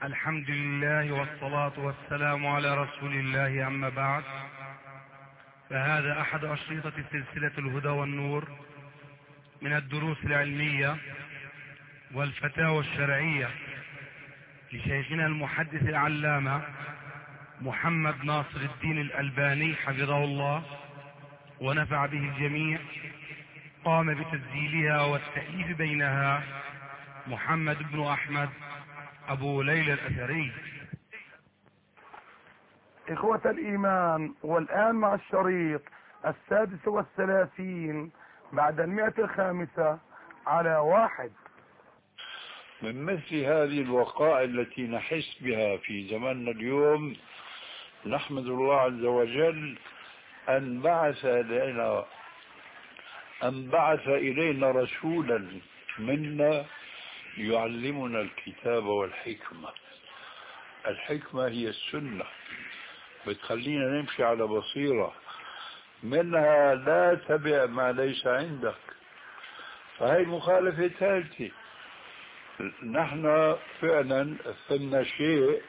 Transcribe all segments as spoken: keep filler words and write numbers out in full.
الحمد لله والصلاة والسلام على رسول الله، أما بعد، فهذا أحد أشرطة سلسلة الهدى والنور من الدروس العلمية والفتاوى الشرعية لشيخنا المحدث العلامة محمد ناصر الدين الألباني حفظه الله ونفع به الجميع. قام بتسجيلها والتأليف بينها محمد بن أحمد أبو ليلى الأثري. إخوة الإيمان، والآن مع الشريط السادس والثلاثين بعد المئة الخامسة على واحد. من مثل هذه الوقائع التي نحس بها في زماننا اليوم، نحمد الله عز وجل أن بعث إلينا أن بعث إلينا رسولا منا يعلمنا الكتاب والحكمة. الحكمة هي السنة، بتخلينا نمشي على بصيرة، منها لا تبع ما ليس عندك. فهي مخالفة ثالثة. نحن فعلا ثمنا شيء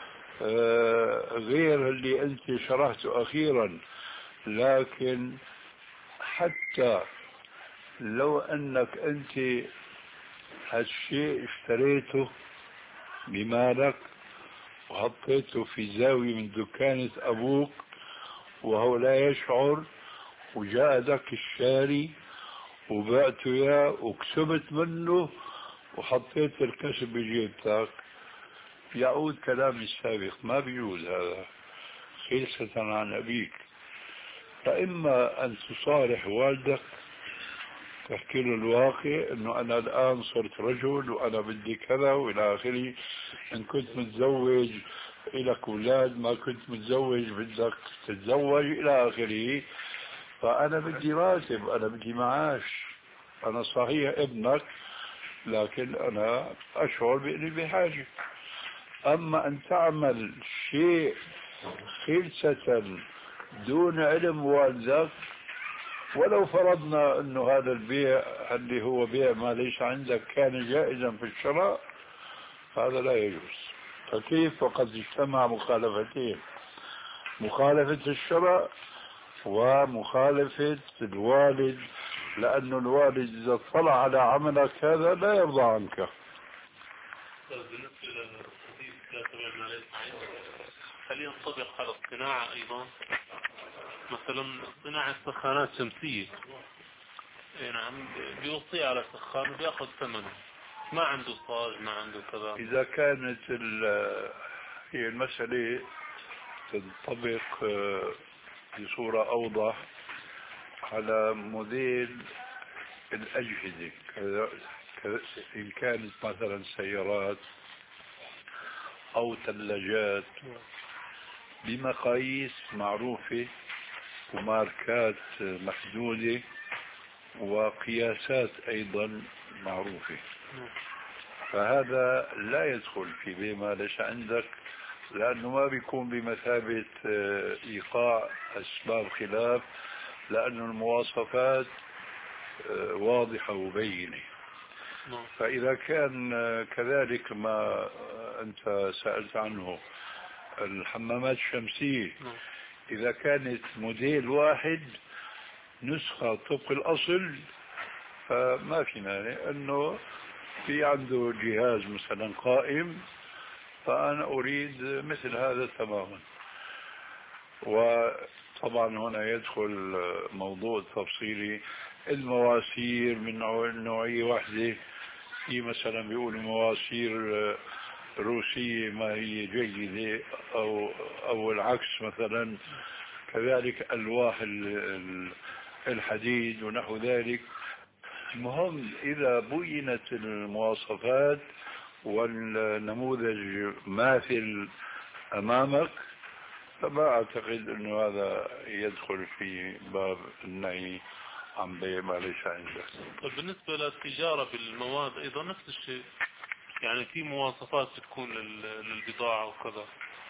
غير اللي انت شرحته اخيرا، لكن حتى لو انك انت هالشيء اشتريته بمالك وحطيته في زاوية من دكانة ابوك وهو لا يشعر، وجاء ذاك الشاري وبعته اياه وكسبت منه وحطيت الكسب بجيبتك، يعود كلامي السابق، ما بيجوز هذا خلصة عن أبيك. فإما أن تصارح والدك تحكي له الواقع أنه أنا الآن صرت رجل وأنا بدي كذا وإلى آخره، إن كنت متزوج إلك أولاد، ما كنت متزوج بدك تتزوج إلى آخره، فأنا بدي راتب، أنا بدي معاش، أنا صحيح ابنك لكن أنا أشعر بأني بحاجة. أما أن تعمل شيء خلسة دون علم والدك، ولو فرضنا أنه هذا البيع اللي هو بيع ما ليس عندك كان جائزا في الشراء، هذا لا يجوز. فكيف وقد اجتمع مخالفتين، مخالفة الشراء ومخالفة الوالد، لأن الوالد إذا اطلع على عملك هذا لا يرضى عنك. بالنسبة للحديث لا تبع ما ليس عندك، هل ينطبق على الصناعة أيضا؟ مثلا صناعة سخانات شمسية، نعم، بيوصي على سخان وبياخذ ثمنه، ما عنده صاج ما عنده كذا. إذا كانت هي المسألة تنطبق بصورة أوضح على موديل الأجهزة، إن كانت مثلا سيارات أو ثلاجات بمقاييس معروفة وماركات محدودة وقياسات أيضا معروفة، فهذا لا يدخل في بما ليس عندك، لأنه ما بيكون بمثابة إيقاع أسباب خلاف، لأن المواصفات واضحة وبينة. فإذا كان كذلك ما أنت سألت عنه، الحمامات الشمسية إذا كانت موديل واحد نسخة طبق الأصل فما في مانع أنه في عنده جهاز مثلا قائم، فأنا أريد مثل هذا تماما. وطبعا هنا يدخل موضوع تفصيلي، المواسير من نوعية واحدة، في مثلا بيقولوا مواسير روسية ما هي جيدة أو أو العكس، مثلا كذلك ألواح الحديد ونحو ذلك. المهم إذا بينت المواصفات والنموذج ماثل أمامك، فما أعتقد أنه هذا يدخل في باب النهي عن بيع ما ليس عندك. طيب بالنسبة للتجارة بالمواد أيضا نفس الشيء، يعني في مواصفات تكون للبضاعة وكذا،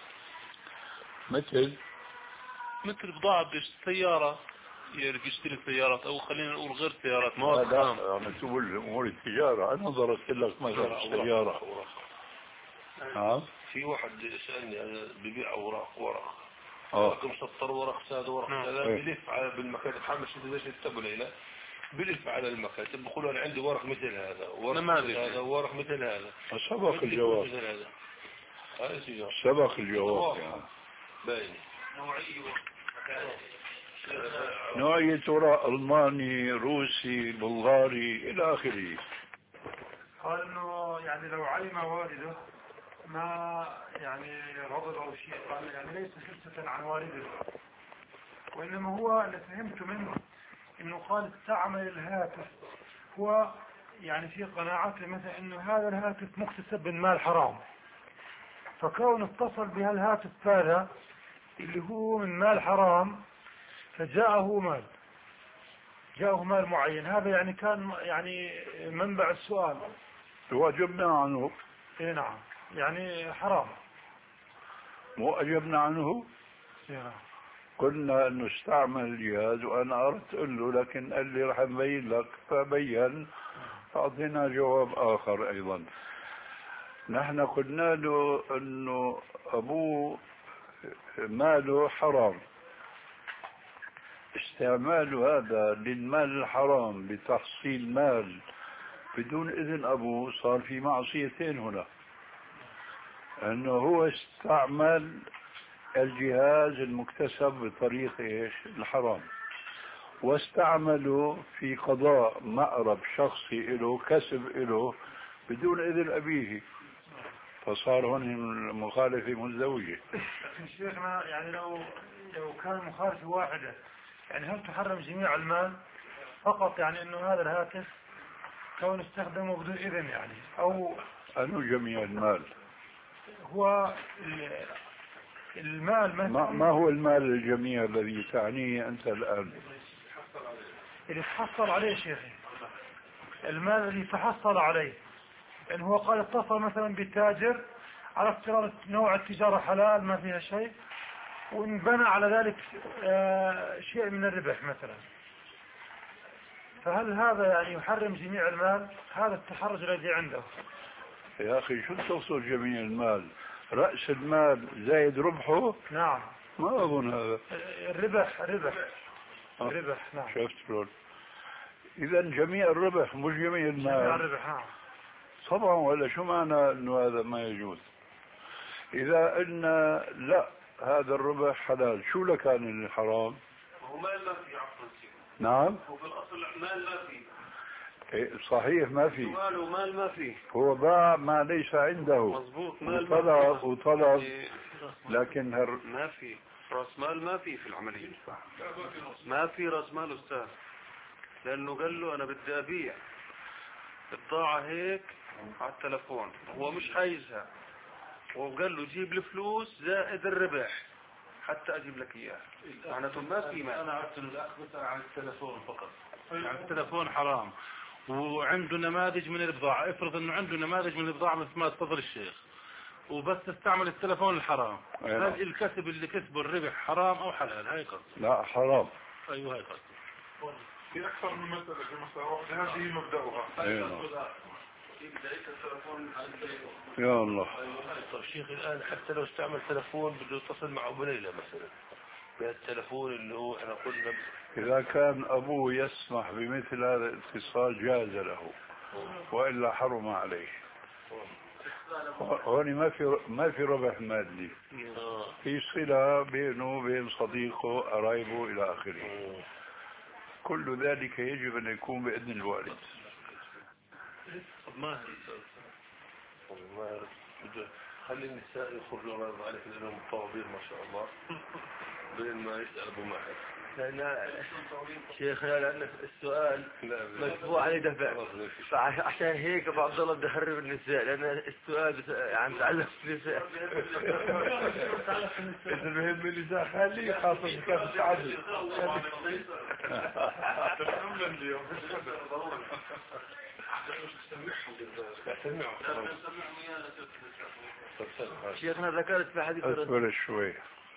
مثل مثل بضاعة بالسيارة يشتري سيارات، أو خلينا نقول غير سيارات، مواد لا خام. أنا تقول أمور التجارة، أنا ضربت لك مثلا السيارة، نعم. في واحد سألني أنا ببيع أوراق ورق اه رقم سطر ورق ساد ورق كذا بلف على بالمكاتب حامل شو ليش يكتبوا ليلة بلف على المكاتب بقولوا أنا عندي ورق مثل هذا ورق مثل هذا ورق مثل هذا. سبق الجواب سبق الجواب يعني. باين نوعية وراء ألماني روسي بلغاري إلى آخره. قال انه يعني لو علم والده ما يعني غضب او شيء، قال يعني ليس خلفة عن والده، وانما هو اللي فهمته منه انه قال استعمل الهاتف، هو يعني في قناعته مثلا انه هذا الهاتف مكتسب من مال حرام، فكون اتصل بهالهاتف هذا اللي هو من مال حرام فجاءه مال جاءه مال معين، هذا يعني كان يعني منبع السؤال. وأجبنا عنه. اي نعم يعني حرام. مو أجبنا عنه. اي نعم. قلنا انه استعمل الجهاز وانا اردت اقول له لكن قال لي رح نبين لك فبين فاعطينا جواب اخر ايضا. نحن قلنا له انه ابوه ماله حرام، استعماله هذا للمال الحرام لتحصيل مال بدون اذن ابوه صار في معصيتين هنا، انه هو استعمل الجهاز المكتسب بطريق ايش؟ الحرام، واستعمله في قضاء مأرب شخصي له كسب له بدون اذن ابيه، فصار هون المخالفة مزدوجة. شيخنا يعني لو لو كان مخالفة واحدة يعني هل تحرم جميع المال فقط، يعني انه هذا الهاتف كون استخدمه بدون اذن يعني، او انه جميع المال؟ هو المال ما, ما هو المال الجميع الذي تعنيه أنت الآن؟ اللي تحصل عليه شيخي، المال اللي تحصل عليه، يعني هو قال اتصل مثلا بتاجر على افتراض نوع التجارة حلال ما فيها شيء، وانبنى على ذلك آه شيء من الربح مثلا، فهل هذا يعني يحرم جميع المال؟ هذا التحرج الذي عنده. يا أخي شو تقصد جميع المال؟ رأس المال زايد ربحه؟ نعم. ما أظن هذا. الربح ربح الربح نعم. شفت شلون؟ إذا جميع الربح مش جميع المال. جميع الربح نعم. طبعا، ولا شو معنى إنه هذا ما يجوز؟ إذا قلنا لا هذا الربح حلال، شو لكان الحرام؟ هو مال ما في عفوا. نعم. هو في الأصل مال ما في. إيه صحيح ما في. ماله مال ما في. هو باع ما ليس عنده. مظبوط مال وطلب وطلب لكن هر... ما في راس مال، ما في في العملية ما في راس مال أستاذ، لأنه قال له أنا بدي أبيع البضاعة هيك على التلفون، هو مش عايزها، وقال له جيب الفلوس زائد الربح حتى أجيب لك إياه. معناته ما في مال. أنا عرفت إنه الأخ بسأل عن التلفون فقط، يعني التلفون حرام وعنده نماذج من البضاعة، افرض انه عنده نماذج من البضاعة مثل ما تفضل الشيخ وبس استعمل التلفون الحرام، هل الكسب اللي كسبه الربح حرام او حلال؟ هاي قصد. لا حرام. ايوه هاي قصد. في اكثر من مسألة في مسألة واحدة، هذه مبدأها. يا الله. طيب شيخ الآن حتى لو استعمل تلفون بده يتصل مع أبو ليلى مثلا بهالتلفون اللي هو احنا قلنا، إذا كان أبوه يسمح بمثل هذا الاتصال جاز له، وإلا حرم عليه. هون ما في ما في ربح مادي، في صلة بينه وبين صديقه قرايبه إلى آخره، كل ذلك يجب أن يكون بإذن الوالد. ما ما خلي النساء يخرجوا الله عليك لأنهم طوابير ما شاء الله بين ما يسأل أبو ماهر. لأن شيخ لأن السؤال مدفوع عليه دفع، فعشان هيك أبو عبد الله بده يخرب النساء، لأن السؤال عم يتعلق بالنساء. إذا المهم النساء خليه خاصة كيف تعدل. شيخنا ذكرت في حديث اصبر شوي،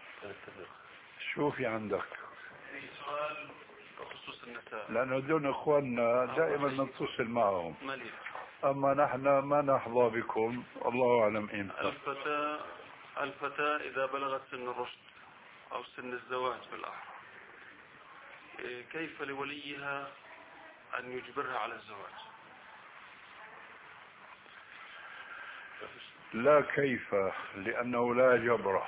شو في عندك؟ سؤال بخصوص النساء، لأنه دون إخواننا دائما نتصل معهم. مالي أما نحن ما نحظى بكم، الله أعلم إمتى. الفتاة الفتاة إذا بلغت سن الرشد أو سن الزواج بالأحرى، كيف لوليها أن يجبرها على الزواج؟ لا كيف، لأنه لا جبر.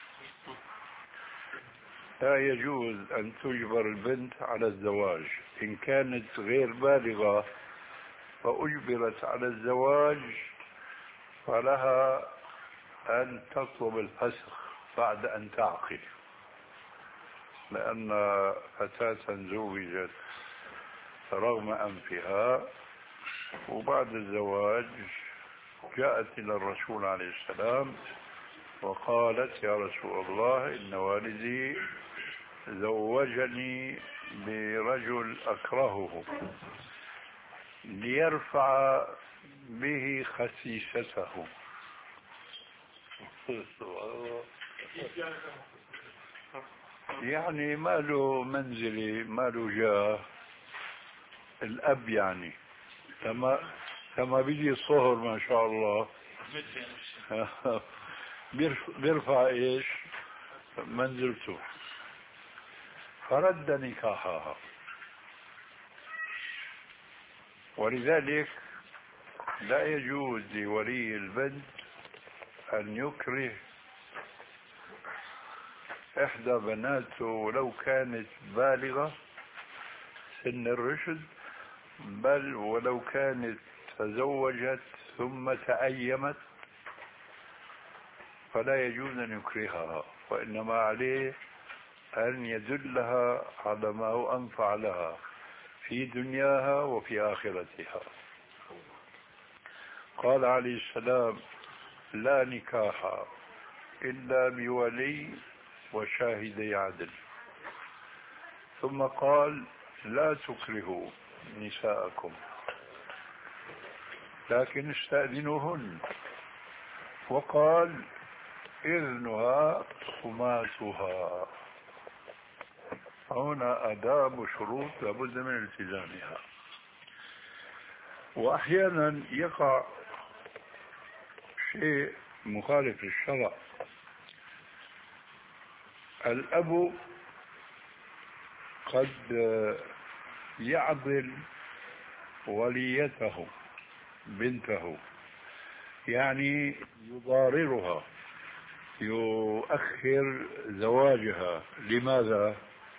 لا يجوز أن تجبر البنت على الزواج. إن كانت غير بالغة فأجبرت على الزواج فلها أن تطلب الفسخ بعد أن تعقل، لأن فتاة زوجت رغم أنفها وبعد الزواج جاءت إلى الرسول عليه السلام وقالت: يا رسول الله، إن والدي زوجني برجل أكرهه ليرفع به خسيسته. يعني ما له منزلي، ما له جاه، الأب يعني كما كما بيجي الصهر ما شاء الله بيرفع ايش منزلته، فرد نكاحها. ولذلك لا يجوز لولي البنت أن يكره إحدى بناته ولو كانت بالغة سن الرشد، بل ولو كانت تزوجت ثم تأيمت فلا يجوز أن يكرهها، وإنما عليه أن يدلها على ما هو أنفع لها في دنياها وفي آخرتها. قال عليه السلام: لا نكاح إلا بولي وشاهدي عدل. ثم قال: لا تكرهوا نساءكم لكن استأذنوهن. وقال: إذنها خماسها. هنا آداب وشروط لابد من التزامها. وأحيانا يقع شيء مخالف للشرع. الأب قد يعضل وليته بنته، يعني يضاررها، يؤخر زواجها. لماذا؟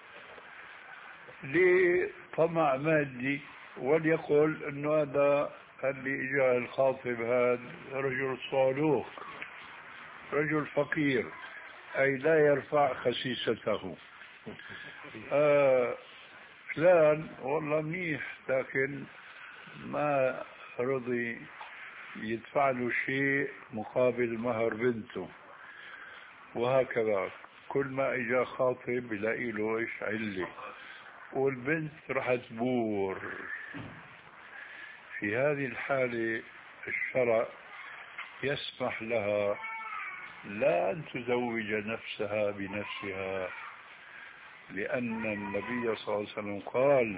لطمع مادي، وليقل انه هذا اللي اجى الخاطب هذا رجل صالوك، رجل فقير، اي لا يرفع خسيسته. آه فلان والله منيح لكن ما رضي يدفع له شيء مقابل مهر بنته. وهكذا كل ما اجى خاطب يلاقي له ايش علة، والبنت راح تبور. في هذه الحالة الشرع يسمح لها لا أن تزوج نفسها بنفسها، لأن النبي صلى الله عليه وسلم قال: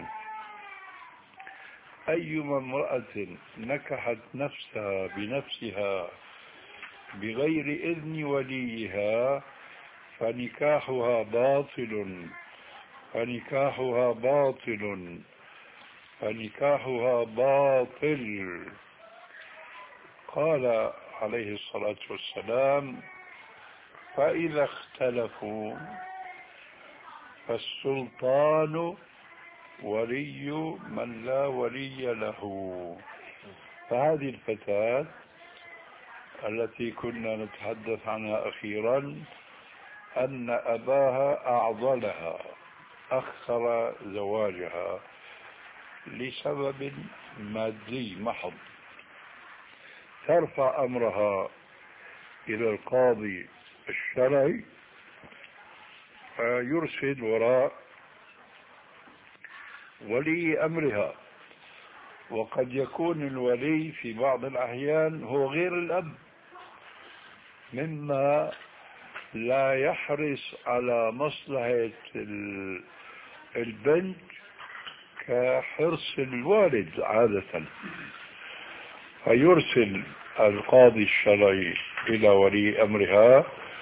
أيما امرأة نكحت نفسها بنفسها بغير إذن وليها فنكاحها باطل فنكاحها باطل فنكاحها باطل. قال عليه الصلاة والسلام: فإذا اختلفوا فالسلطان ولي من لا ولي له. فهذه الفتاة التي كنا نتحدث عنها أخيرا أن أباها أعضلها، أخر زواجها لسبب مادي محض، ترفع أمرها إلى القاضي الشرعي فيرسل وراء ولي أمرها. وقد يكون الولي في بعض الأحيان هو غير الأب، مما لا يحرص على مصلحة البنت كحرص الوالد عادة. فيرسل القاضي الشرعي إلى ولي أمرها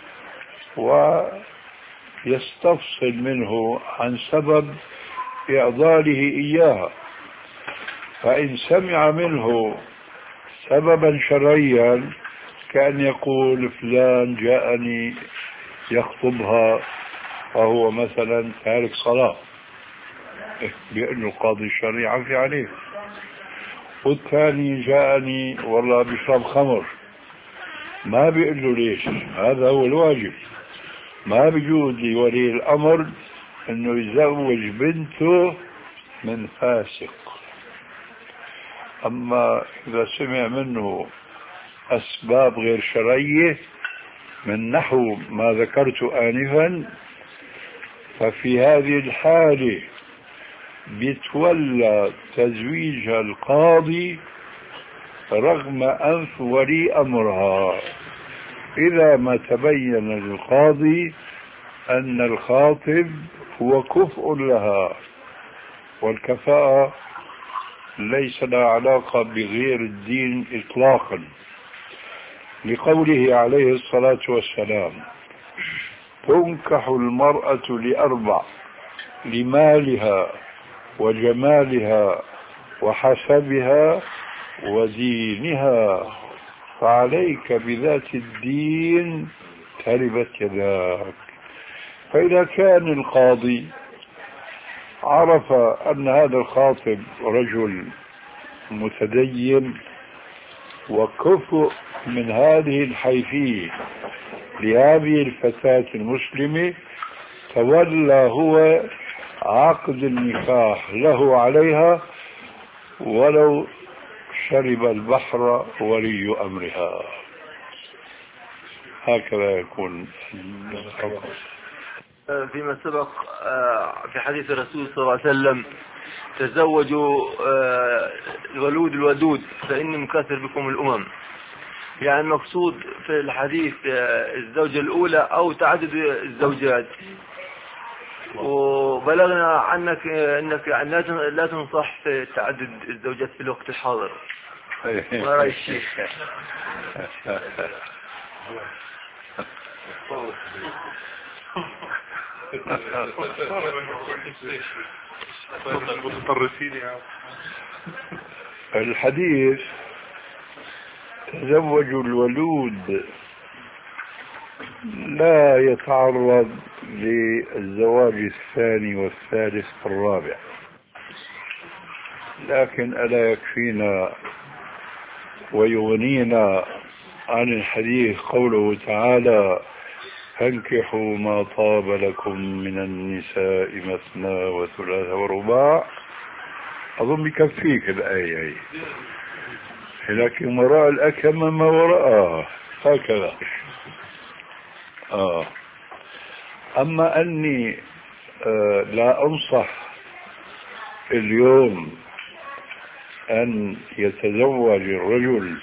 ويستفصل منه عن سبب إعضاله إياها، فإن سمع منه سببا شرعيا كأن يقول فلان جاءني يخطبها وهو مثلا تارك صلاة، بيقول له القاضي الشرعي عفي عليه. والثاني جاءني والله بيشرب خمر، ما بيقول له ليش، هذا هو الواجب. ما بيجوز لولي الأمر انه يزوج بنته من فاسق. اما اذا سمع منه اسباب غير شرعية من نحو ما ذكرت آنفا، ففي هذه الحالة بيتولى تزويج القاضي رغم أنف ولي أمرها، إذا ما تبين للقاضي أن الخاطب هو كفء لها، والكفاءة ليس لها علاقة بغير الدين إطلاقا، لقوله عليه الصلاة والسلام: تنكح المرأة لأربع: لمالها وجمالها وحسبها ودينها، فعليك بذات الدين تربت يداك. فإذا كان القاضي عرف أن هذا الخاطب رجل متدين وكفء من هذه الحيثية لهذه الفتاة المسلمة، تولى هو عقد النكاح له عليها ولو شرب البحر ولي أمرها. هكذا يكون. فيما سبق في حديث الرسول صلى الله عليه وسلم: تزوجوا الولود الودود فإني مكاثر بكم الأمم. يعني المقصود في الحديث الزوجة الأولى أو تعدد الزوجات. وبلغنا عنك أنك لا تنصح في تعدد الزوجات في الوقت الحاضر. ما رأي الشيخ؟ الحديث تزوجوا الولود لا يتعرض للزواج الثاني والثالث والرابع، لكن ألا يكفينا ويغنينا عن الحديث قوله تعالى: فانكحوا ما طاب لكم من النساء مثنى وثلاث ورباع. أظن بكفيك الآية هي، لكن وراء الأكمة ما وراءها، هكذا. آه. أما أني آه لا أنصح اليوم أن يتزوج الرجل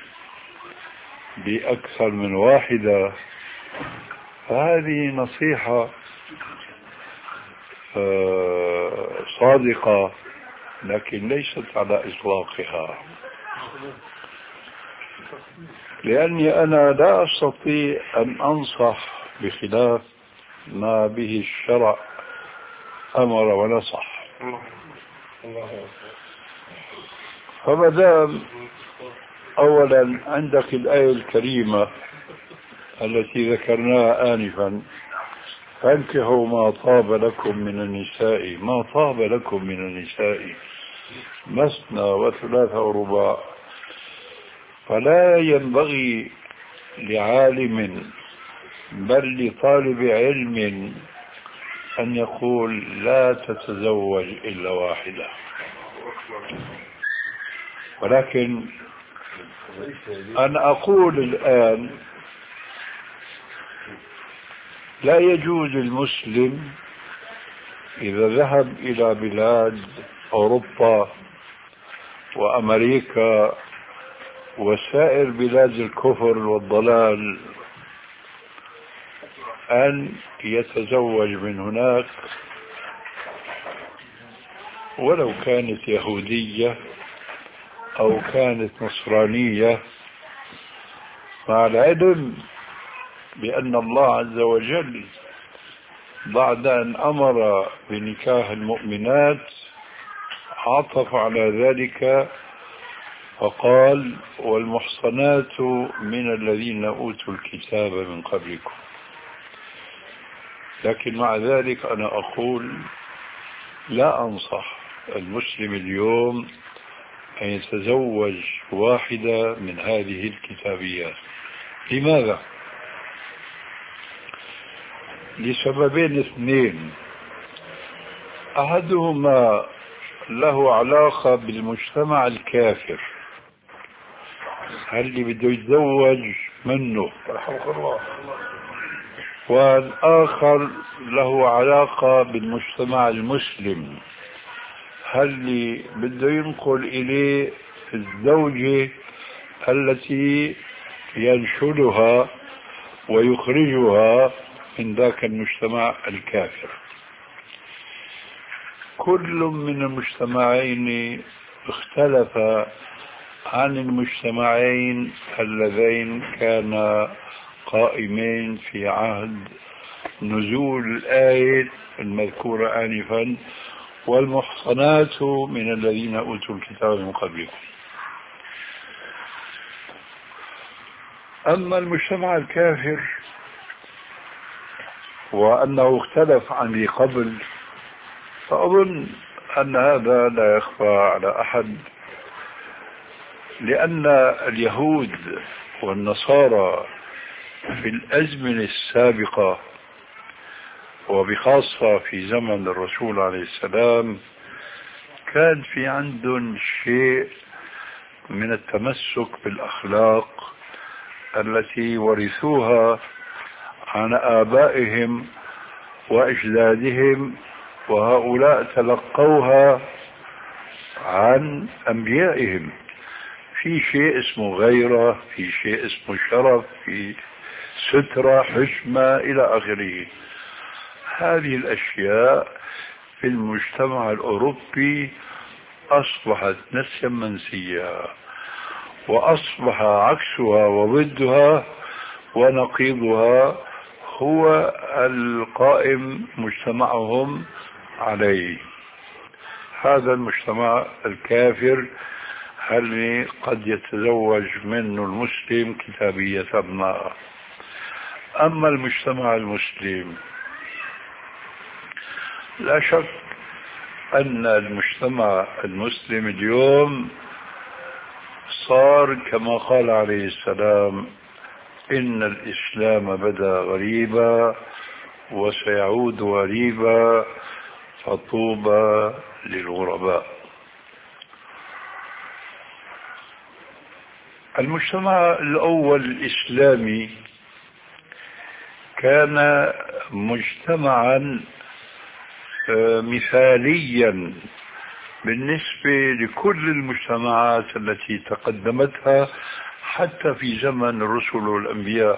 بأكثر من واحدة، فهذه نصيحة آه صادقة، لكن ليست على إطلاقها، لأني أنا لا أستطيع أن أنصح بخلاف ما به الشرع أمر ونصح. فمدام أولا عندك الآية الكريمة التي ذكرناها آنفا: فانكحوا ما طاب لكم من النساء، ما طاب لكم من النساء مثنى وثلاث ورباع، فلا ينبغي لعالم بل لطالب علم أن يقول لا تتزوج إلا واحدة. ولكن أنا أقول الآن لا يجوز المسلم إذا ذهب إلى بلاد أوروبا وأمريكا وسائر بلاد الكفر والضلال أن يتزوج من هناك ولو كانت يهودية أو كانت نصرانية، مع العلم بأن الله عز وجل بعد أن أمر بنكاح المؤمنات عطف على ذلك فقال والمحصنات من الذين أوتوا الكتاب من قبلكم. لكن مع ذلك أنا أقول لا أنصح المسلم اليوم أن يتزوج واحدة من هذه الكتابيات. لماذا؟ لسببين اثنين. أحدهما له علاقة بالمجتمع الكافر، هل اللي بده يتزوج منه، والآخر له علاقة بالمجتمع المسلم، هل اللي بده ينقل إليه الزوجة التي ينشلها ويخرجها من ذاك المجتمع الكافر. كل من المجتمعين اختلف عن المجتمعين اللذين كانا قائمين في عهد نزول الآية المذكورة آنفا والمحصنات من الذين أوتوا الكتاب من قبلكم. أما المجتمع الكافر وأنه اختلف عن ذي قبل، فأظن أن هذا لا يخفى على أحد، لأن اليهود والنصارى في الأزمنة السابقة وبخاصة في زمن الرسول عليه السلام كان في عندهم شيء من التمسك بالأخلاق التي ورثوها عن آبائهم وأجدادهم، وهؤلاء تلقوها عن أنبيائهم. في شيء اسمه غيرة، في شيء اسمه شرف، في سترة، حشمة، إلى آخره. هذه الأشياء في المجتمع الأوروبي أصبحت نسيا منسيا، وأصبح عكسها وضدها ونقيضها هو القائم مجتمعهم عليه. هذا المجتمع الكافر هل قد يتزوج منه المسلم كتابية أبناء. أما المجتمع المسلم لا شك أن المجتمع المسلم اليوم صار كما قال عليه السلام إن الإسلام بدأ غريبا وسيعود غريبا فطوبى للغرباء. المجتمع الأول الإسلامي كان مجتمعا مثاليا بالنسبة لكل المجتمعات التي تقدمتها حتى في زمن الرسل والأنبياء،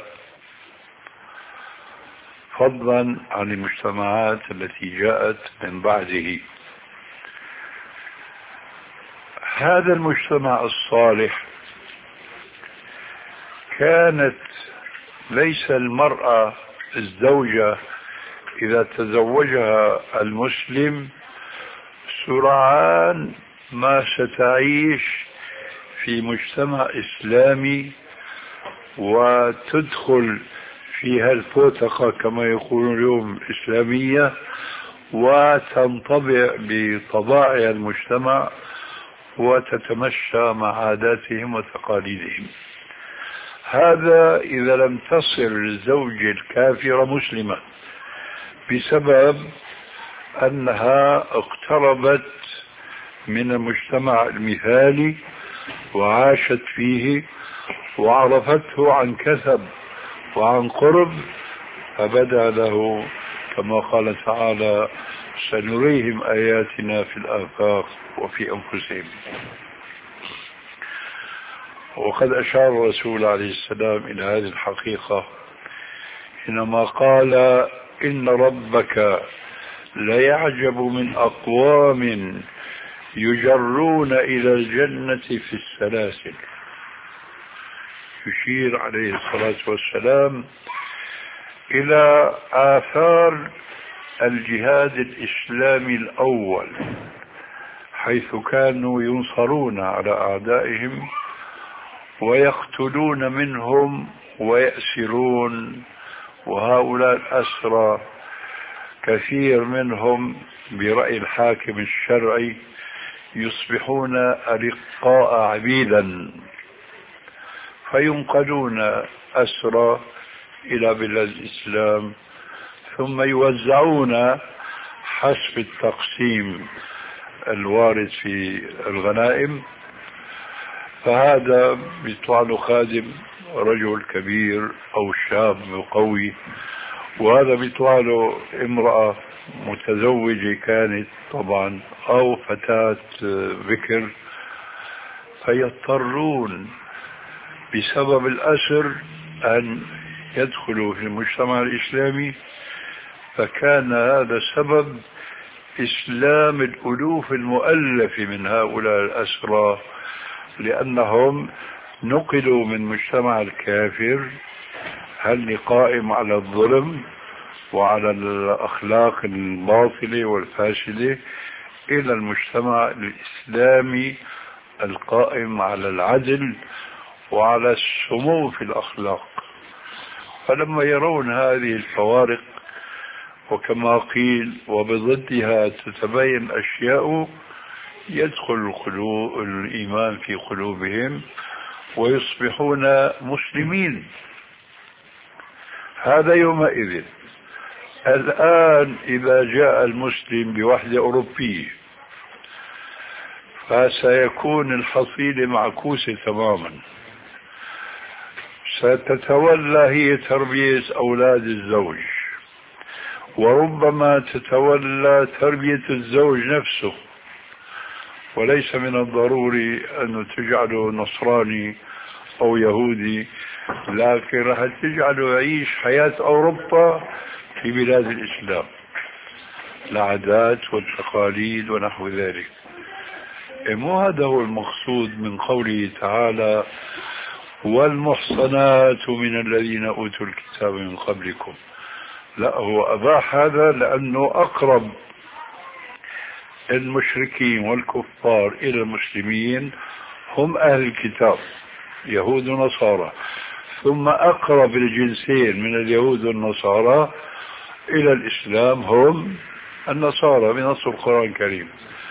فضلا عن المجتمعات التي جاءت من بعده. هذا المجتمع الصالح كانت ليس المرأة الزوجة إذا تزوجها المسلم سرعان ما ستعيش في مجتمع إسلامي وتدخل فيها الفوتقة كما يقولون اليوم إسلامية وتنطبع بطباع المجتمع وتتمشى مع عاداتهم وتقاليدهم. هذا إذا لم تصل الزوجة الكافرة مسلمة، بسبب أنها اقتربت من المجتمع المثالي وعاشت فيه وعرفته عن كثب وعن قرب، فبدا له كما قال تعالى سنريهم آياتنا في الآفاق وفي أنفسهم. وقد أشار الرسول عليه السلام إلى هذه الحقيقة حينما قال إن ربك ليعجب من أقوام يجرون إلى الجنة في السلاسل. يشير عليه الصلاة والسلام إلى آثار الجهاد الإسلامي الأول، حيث كانوا ينصرون على أعدائهم ويقتلون منهم ويأسرون، وهؤلاء الأسرى كثير منهم برأي الحاكم الشرعي يصبحون أرقاء عبيدا، فينقلون أسرى إلى بلاد الإسلام ثم يوزعون حسب التقسيم الوارد في الغنائم. فهذا بيطلع خادم رجل كبير أو شاب قوي، وهذا بيطلع له امرأة متزوجة كانت طبعا أو فتاة بكر، فيضطرون بسبب الأسر أن يدخلوا في المجتمع الإسلامي. فكان هذا سبب إسلام الألوف المؤلفة من هؤلاء الأسرى، لأنهم نقلوا من مجتمع الكافر هل قائم على الظلم وعلى الأخلاق الباطلة والفاسدة إلى المجتمع الإسلامي القائم على العدل وعلى السمو في الأخلاق. فلما يرون هذه الفوارق، وكما قيل وبضدها تتبين أشياء، يدخل قلوب الإيمان في قلوبهم ويصبحون مسلمين. هذا يومئذ. الآن إذا جاء المسلم بوحدة أوروبية فسيكون الحصيلة معكوسة تماما، ستتولى هي تربية أولاد الزوج، وربما تتولى تربية الزوج نفسه، وليس من الضروري أن تجعله نصراني أو يهودي، لكن راح تجعله يعيش حياة أوروبا في بلاد الإسلام، العادات والتقاليد ونحو ذلك. مو هذا هو المقصود من قوله تعالى والمحصنات من الذين أوتوا الكتاب من قبلكم. لا، هو أباح هذا لأنه أقرب المشركين والكفار إلى المسلمين هم أهل الكتاب، يهود ونصارى، ثم أقرب الجنسين من اليهود والنصارى إلى الإسلام هم النصارى بنص القرآن الكريم.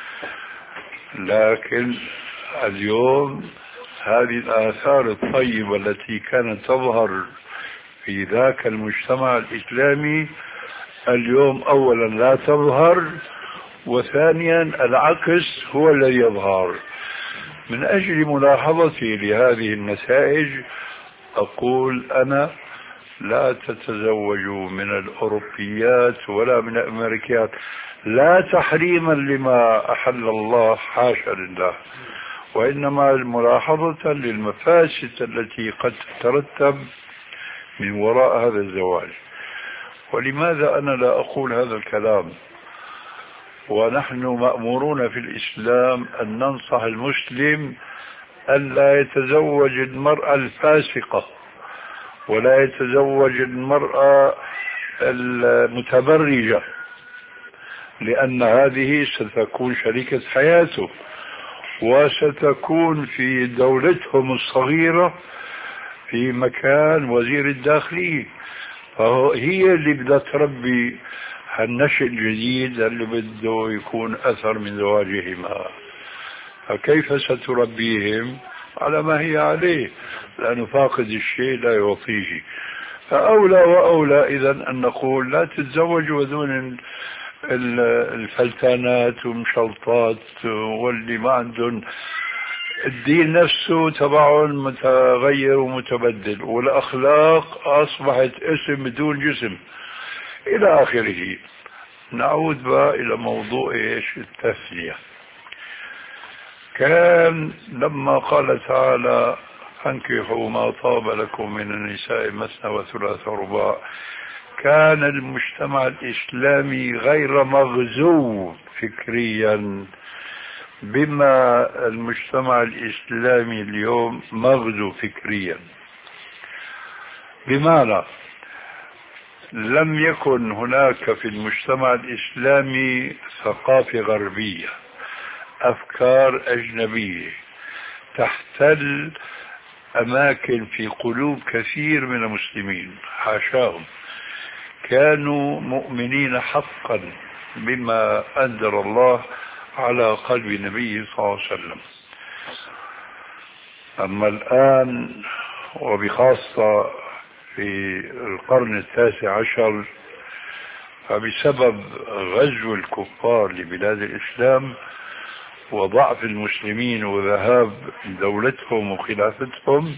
لكن اليوم هذه الآثار الطيبة التي كانت تظهر في ذاك المجتمع الإسلامي اليوم أولا لا تظهر، وثانيا العكس هو الذي يظهر. من أجل ملاحظتي لهذه النتائج أقول أنا لا تتزوجوا من الأوروبيات ولا من الأمريكيات، لا تحريما لما أحل الله حاشا لله، وإنما ملاحظة للمفاسد التي قد تترتب من وراء هذا الزواج. ولماذا أنا لا أقول هذا الكلام ونحن مأمورون في الإسلام أن ننصح المسلم أن لا يتزوج المرأة الفاسقة ولا يتزوج المرأة المتبرجة، لأن هذه ستكون شريكة حياته وستكون في دولتهم الصغيرة في مكان وزير الداخلية، فهي اللي بدها تربي النشء الجديد اللي بده يكون أثر من زواجهما. فكيف ستربيهم على ما هي عليه؟ لأنه فاقد الشيء لا يعطيه. فأولى وأولى إذن أن نقول لا تتزوجوا دون الفلتانات ومشلطات واللي ما عندهم الدين نفسه تبعهم متغير ومتبدل، والأخلاق أصبحت اسم بدون جسم إلى آخره. نعود بقى إلى موضوع إيش التثنية. كان لما قال تعالى فانكحوا ما طاب لكم من النساء مثنى وثلاث ورباع، كان المجتمع الإسلامي غير مغزو فكريا بما المجتمع الإسلامي اليوم مغزو فكريا، بمعنى لم يكن هناك في المجتمع الإسلامي ثقافة غربية، أفكار أجنبية تحتل أماكن في قلوب كثير من المسلمين، حاشاهم، كانوا مؤمنين حقا بما أنزل الله على قلب النبي صلى الله عليه وسلم. أما الآن وبخاصة في القرن التاسع عشر فبسبب غزو الكفار لبلاد الإسلام وضعف المسلمين وذهاب دولتهم وخلافتهم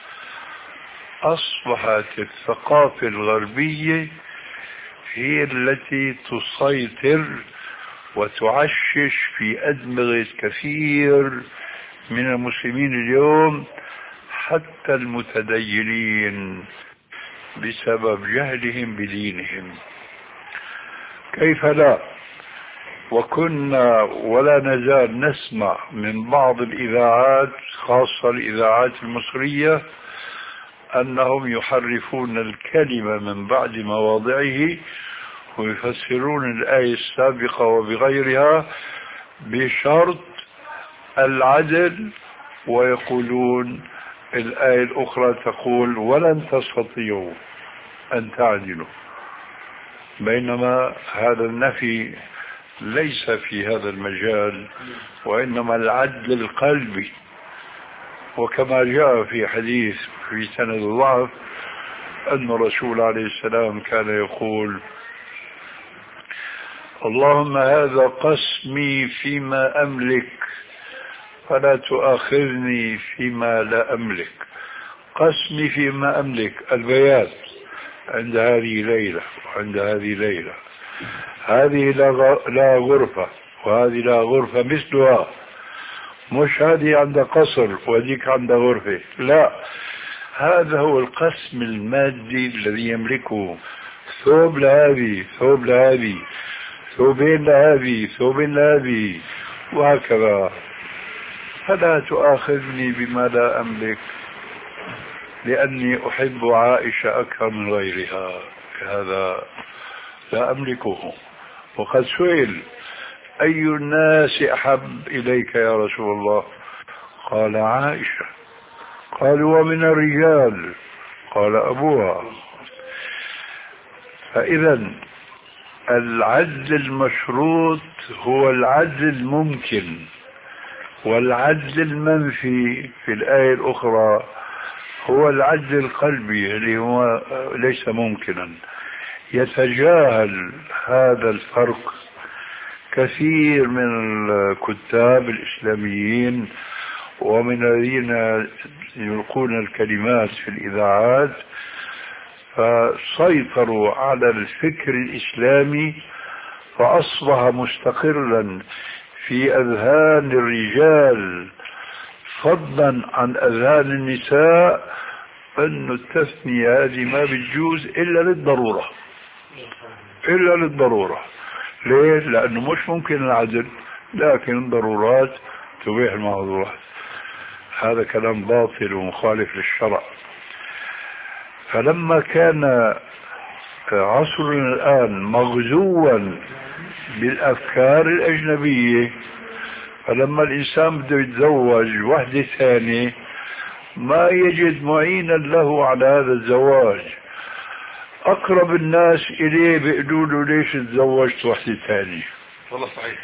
أصبحت الثقافة الغربية هي التي تسيطر وتعشش في أدمغة كثير من المسلمين اليوم، حتى المتدينين، بسبب جهلهم بدينهم. كيف لا؟ وكنا ولا نزال نسمع من بعض الإذاعات، خاصة الإذاعات المصرية، أنهم يحرفون الكلمة من بعد مواضعه ويفسرون الآية السابقة وبغيرها بشرط العدل، ويقولون الآية الأخرى تقول ولن تستطيعوا أن تعدلوا، بينما هذا النفي ليس في هذا المجال، وإنما العدل القلبي. وكما جاء في حديث في سند الضعف أن الرسول عليه السلام كان يقول: اللهم هذا قسمي فيما أملك فلا تؤاخذني فيما لا أملك. قسمي فيما أملك البيات عند هذه ليلة وعند هذه ليلة، هذه لا غرفة وهذه لا غرفة مثلها، مش هذه عند قصر وذيك عند غرفة، لا، هذا هو القسم المادي الذي يملكه، ثوب لهذه ثوب لهذه ثوبين لهذه ثوبين لهذه وهكذا. فلا تؤاخذني بما لا أملك لأني أحب عائشة أكثر من غيرها، هذا لا أملكه. وقد سئل: أي الناس أحب إليك يا رسول الله؟ قال: عائشة. قالوا: ومن الرجال؟ قال: أبوها. فإذا العدل المشروط هو العدل الممكن، والعدل المنفي في الآية الأخرى هو العدل القلبي اللي هو ليس ممكنا. يتجاهل هذا الفرق كثير من الكتاب الإسلاميين ومن الذين يلقون الكلمات في الإذاعات، فسيطروا على الفكر الإسلامي فأصبح مستقرا في أذهان الرجال فضلا عن أذهان النساء أن التثنية هذه ما بتجوز إلا للضرورة، إلا للضرورة. ليه؟ لأنه مش ممكن العدل، لكن الضرورات تبيح المحظورات. هذا كلام باطل ومخالف للشرع. فلما كان عصرنا الآن مغزوا بالأفكار الأجنبية، فلما الإنسان بده يتزوج وحدة ثانية ما يجد معينا له على هذا الزواج. أقرب الناس إليه بيقولوا له: ليش تزوجت وحدة ثانية؟ والله صحيح.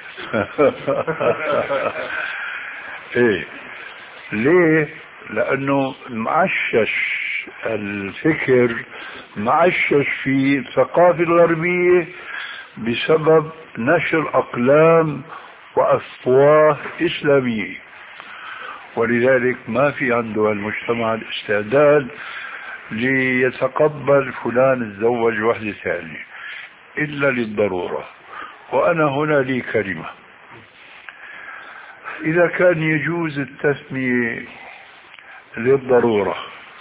إيه، ليه؟ لأنه معشش الفكر، معشش في الثقافة الغربية بسبب نشر أقلام وأفواه إسلامية، ولذلك ما في عنده المجتمع الاستعداد ليتقبل فلان تزوج وحدة ثانية إلا للضرورة. وأنا هنا لي كلمة: إذا كان يجوز التثنية للضرورة،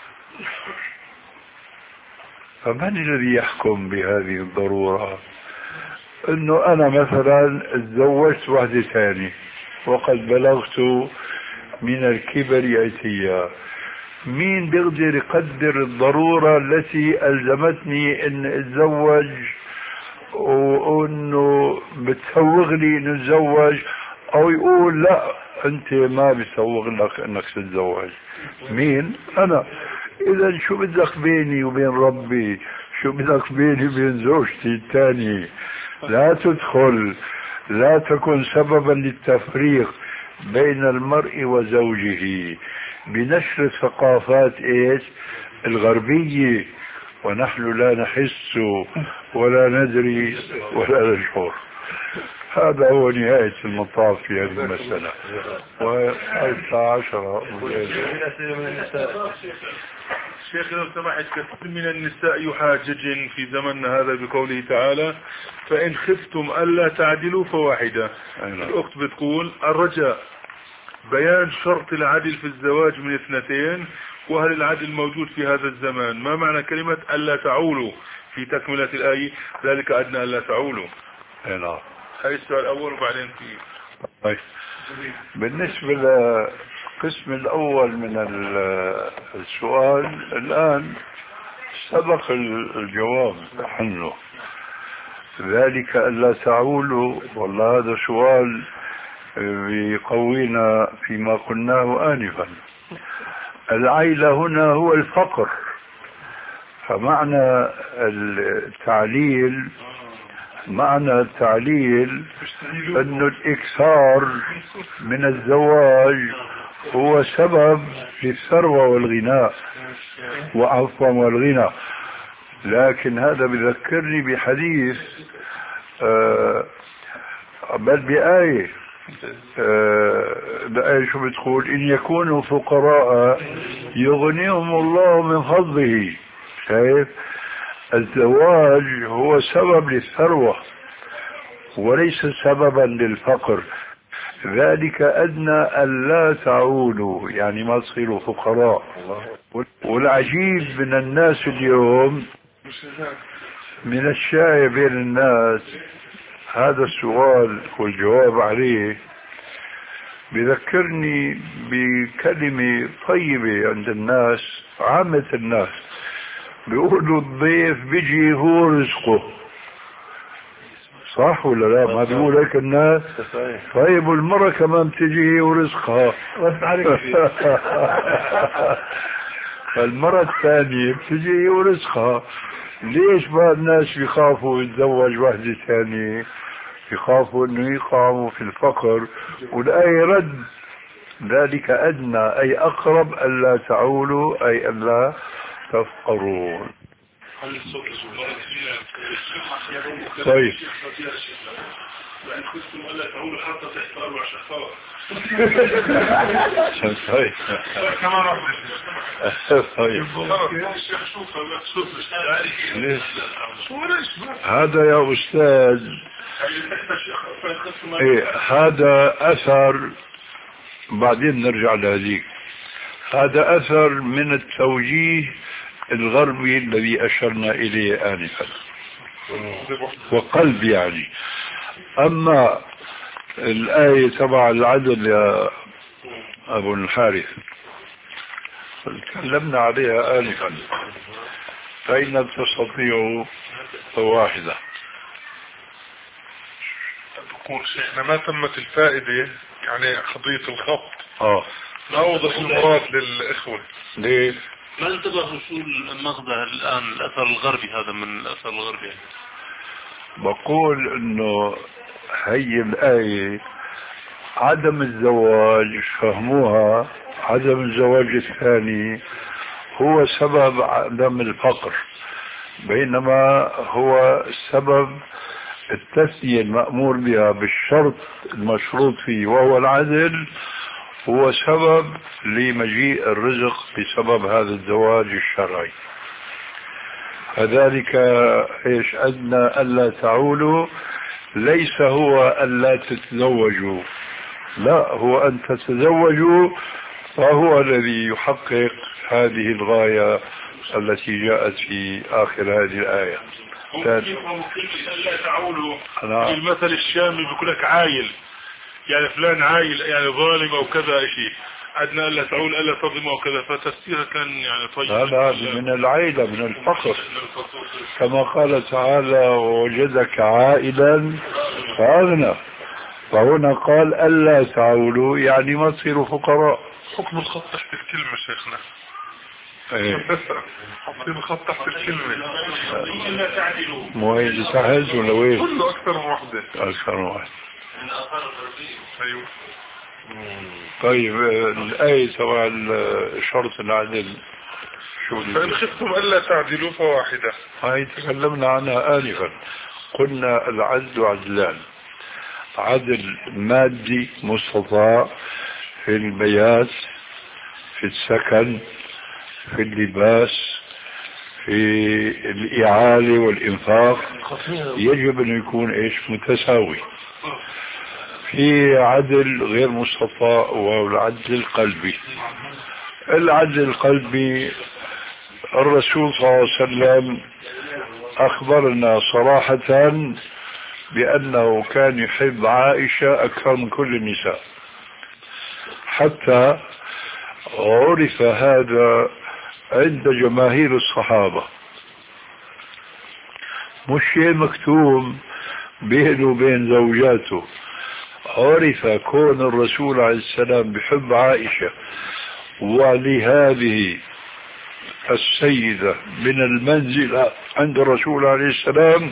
فمن الذي يحكم بهذه الضرورة؟ انه انا مثلا تزوجت وحدة ثانية وقد بلغت من الكبر عتيا. مين بيقدر يقدر الضرورة التي ألزمتني أن أتزوج وأنه بتسوغ لي أن أتزوج، أو يقول لا أنت ما بيسوغ لك أنك تتزوج؟ مين؟ أنا. إذا شو بدك بيني وبين ربي؟ شو بدك بيني وبين زوجتي الثانية؟ لا تدخل، لا تكن سببا للتفريق بين المرء وزوجه بنشر الثقافات ايش الغربية، ونحن لا نحس ولا ندري ولا نشعر. هذا هو نهاية المطاف في هذه المسألة. والساعة عشرة شيخ لو سمحت، كثير من النساء يحاججن في زمننا هذا بقوله تعالى فإن خفتم ألا تعدلوا فواحدة. الأخت بتقول الرجاء بيان شرط العدل في الزواج من اثنتين، وهل العدل موجود في هذا الزمان؟ ما معنى كلمة ألا تعولوا في تكملة الآية؟ ذلك أدنى ألا تعولوا. نعم. هاي السؤال الأول وبعدين في طيب. بالنسبة للقسم الأول من السؤال الآن سبق الجواب عنه، ذلك ألا تعولوا. والله هذا سؤال يقوينا فيما قلناه آنفا. العيلة هنا هو الفقر، فمعنى التعليل معنى التعليل أن الإكثار من الزواج هو سبب للثروة والغناء وعفوا والغنى. لكن هذا بذكرني بحديث آه بل بآية الآية شو بتقول؟ إن يكونوا فقراء يغنيهم الله من فضله. شايف؟ الزواج هو سبب للثروة وليس سببا للفقر. ذلك أدنى ألا تعولوا، يعني ما تصيروا فقراء. والعجيب من الناس اليوم، من الشائع بين الناس هذا السؤال والجواب عليه بذكرني بكلمة طيبة عند الناس، عامة الناس بيقولوا الضيف بيجي هو رزقه. صح ولا لا؟ ما بيقول هيك الناس؟ طيب والمرة كمان بتجي هي ورزقها. فالمرة الثانية بتجي هي ورزقها. ليش بقى الناس بيخافوا يتزوج واحدة ثانية؟ يخافوا انه يقعوا في الفقر. والآية رد ذلك أدنى أي أقرب ألا تعولوا أي ألا تفقرون. طيب هذا يا أستاذ إيه هذا أثر، بعدين نرجع لهذيك. هذا أثر من التوجيه الغربي الذي أشرنا إليه آنفا، وقلب يعني. أما الآية تبع العدل يا أبو الحارث تكلمنا عليها آنفا، فإن تستطيعوا فواحدة. بقول شيخنا ما تمت الفائدة، يعني قضية الخط اه لا أوضح المراد للإخوة. ليه؟ ما انتبهوا شو المغزى الآن الأثر الغربي هذا من الأثر الغربي؟ بقول انه هي الآية عدم الزواج، فهموها عدم الزواج الثاني هو سبب عدم الفقر، بينما هو سبب التثنية المأمور بها بالشرط المشروط فيه وهو العدل، هو سبب لمجيء الرزق بسبب هذا الزواج الشرعي. فذلك ايش أدنى ألا تعولوا ليس هو ألا تتزوجوا، لا، هو أن تتزوجوا، فهو الذي يحقق هذه الغاية التي جاءت في آخر هذه الآية. ممكن ألا تعولوا المثل الشامي بيقول لك عايل، يعني فلان عايل يعني ظالم أو كذا شيء، عدنا ألا تعول ألا تظلم أو كذا، فتفسيرها كان يعني طيب. هذا من العيلة من الفقر، كما قال تعالى ووجدك عائلا فأغنى، فهنا قال ألا تعولوا يعني ما تصيروا فقراء. حكم الخط تحت الكلمة شيخنا. ايه حطين الخط تحت الكلمة. ألا تعدلوا مو هي تحت ولا وين؟ كله أكثر من واحدة. أكثر من واحدة. أيوه. طيب الآية تبع شرط العدل شو؟ فإن خفتم ألا تعدلوا فواحدة. هاي تكلمنا عنها آنفا، قلنا العدل عدلان: عدل مادي مستطاع في البيات، في السكن، في اللباس، في الإعالة والإنفاق، يجب أن يكون إيش متساوي. في عدل غير مستطاع وهو العدل القلبي. العدل القلبي الرسول صلى الله عليه وسلم أخبرنا صراحة بأنه كان يحب عائشة أكثر من كل النساء، حتى عرف هذا عند جماهير الصحابة، مش شيء مكتوم بينه وبين زوجاته. عرف كون الرسول عليه السلام بحب عائشة ولهذه السيدة من المنزلة عند الرسول عليه السلام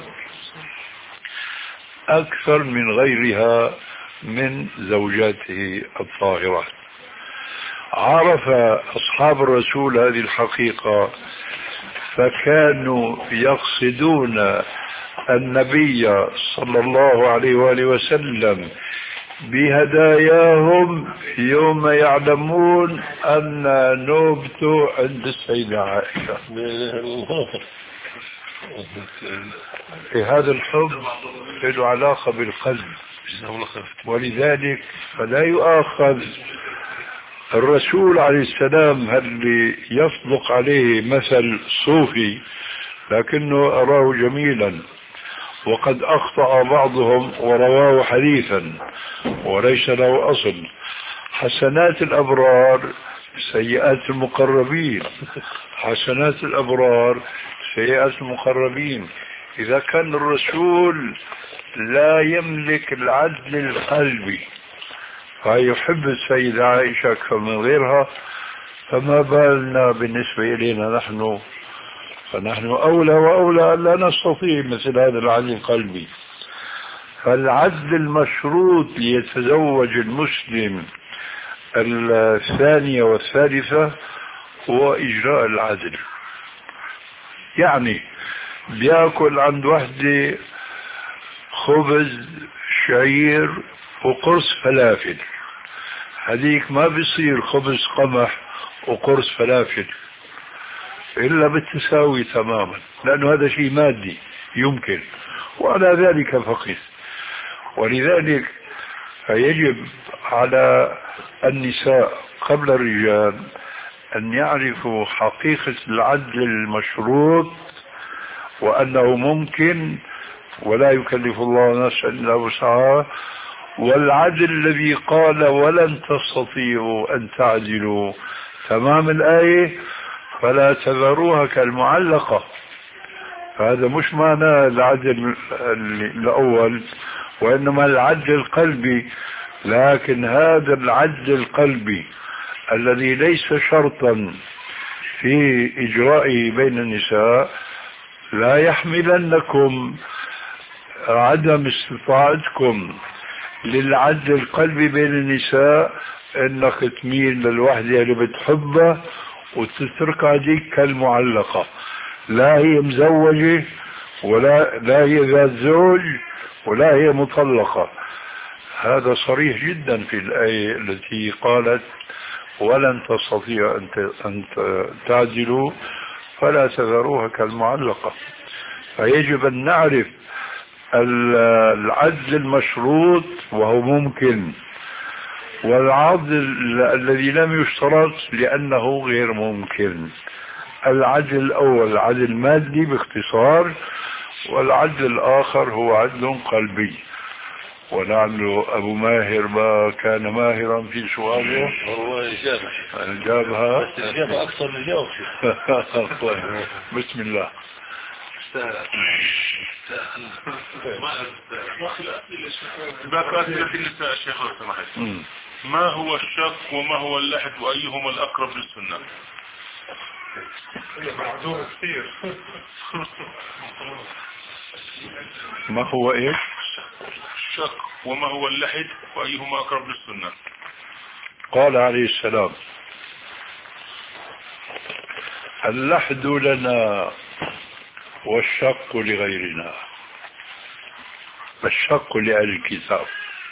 أكثر من غيرها من زوجاته الطاهرات. عرف أصحاب الرسول هذه الحقيقة، فكانوا يقصدون النبي صلى الله عليه وآله وسلم بهداياهم يوم يعلمون أن نوبته عند السيدة عائشة. هذا الحب له علاقة بالقلب، ولذلك فلا يؤاخذ الرسول عليه السلام اللي يصدق عليه مثل صوفي لكنه أراه جميلا، وقد أخطأ بعضهم ورواه حديثا وليس له أصل: حسنات الأبرار سيئات المقربين، حسنات الأبرار سيئات المقربين. إذا كان الرسول لا يملك العدل القلبي فيحب السيدة عائشة أكثر من غيرها، فما بالنا بالنسبة إلينا نحن؟ فنحن أولى وأولى أن لا نستطيع مثل هذا العدل القلبي. فالعدل المشروط ليتزوج المسلم الثانية والثالثة هو إجراء العدل. يعني بياكل عند وحدة خبز شعير وقرص فلافل، هذيك ما بيصير خبز قمح وقرص فلافل إلا بالتساوي تماما، لأنه هذا شيء مادي يمكن، وعلى ذلك فقط. ولذلك فيجب على النساء قبل الرجال أن يعرفوا حقيقة العدل المشروط، وأنه ممكن ولا يكلف الله نفسا إلا وسعها، والعدل الذي قال ولن تستطيعوا أن تعدلوا تمام الآية فلا تذروها كالمعلقة. فهذا مش معنى العدل الأول، وإنما العدل القلبي. لكن هذا العدل القلبي الذي ليس شرطا في إجرائه بين النساء لا يحملنكم عدم استطاعتكم للعدل القلبي بين النساء انك تميل للوحدة اللي بتحبها وتترك هذيك كالمعلقة، لا هي مزوجة ولا لا هي ذات زوج ولا هي مطلقة. هذا صريح جدا في الآية التي قالت ولن تستطيع أن تعدلوا فلا تذروها كالمعلقة. فيجب أن نعرف العدل المشروط وهو ممكن، والعدل الذي لم يشترط لأنه غير ممكن. العدل الأول عدل مادي باختصار، والعدل الآخر هو عدل قلبي. ولعل أبو ماهر ما كان ماهرا في سؤاله. هو إجابة جابها بس الإجابة أكثر من جواب. بسم الله. باقي أسئلة النساء الشيخ لو سمحت. ما هو الشق وما هو اللحد وأيهما الأقرب للسنة؟ معذور كثير. ما هو إيش؟ الشق وما هو اللحد وأيهما أقرب للسنة؟ قال عليه السلام: اللحد لنا والشق لغيرنا. الشق لأهل الكتاب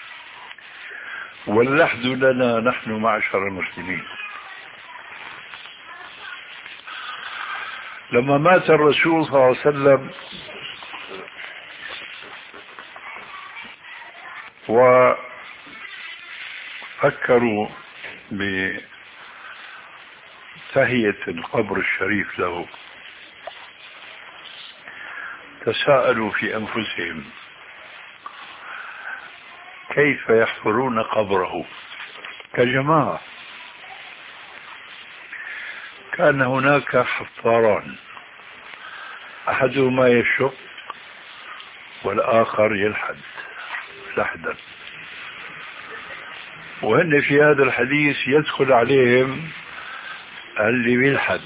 واللحد لنا نحن معشر المسلمين. لما مات الرسول صلى الله عليه وسلم وفكروا بتهيئة القبر الشريف له، تساءلوا في أنفسهم كيف يحفرون قبره كجماعة. كان هناك حفاران، أحدهما يشق والآخر يلحد لحدا، وهن في هذا الحديث يدخل عليهم اللي بيلحد،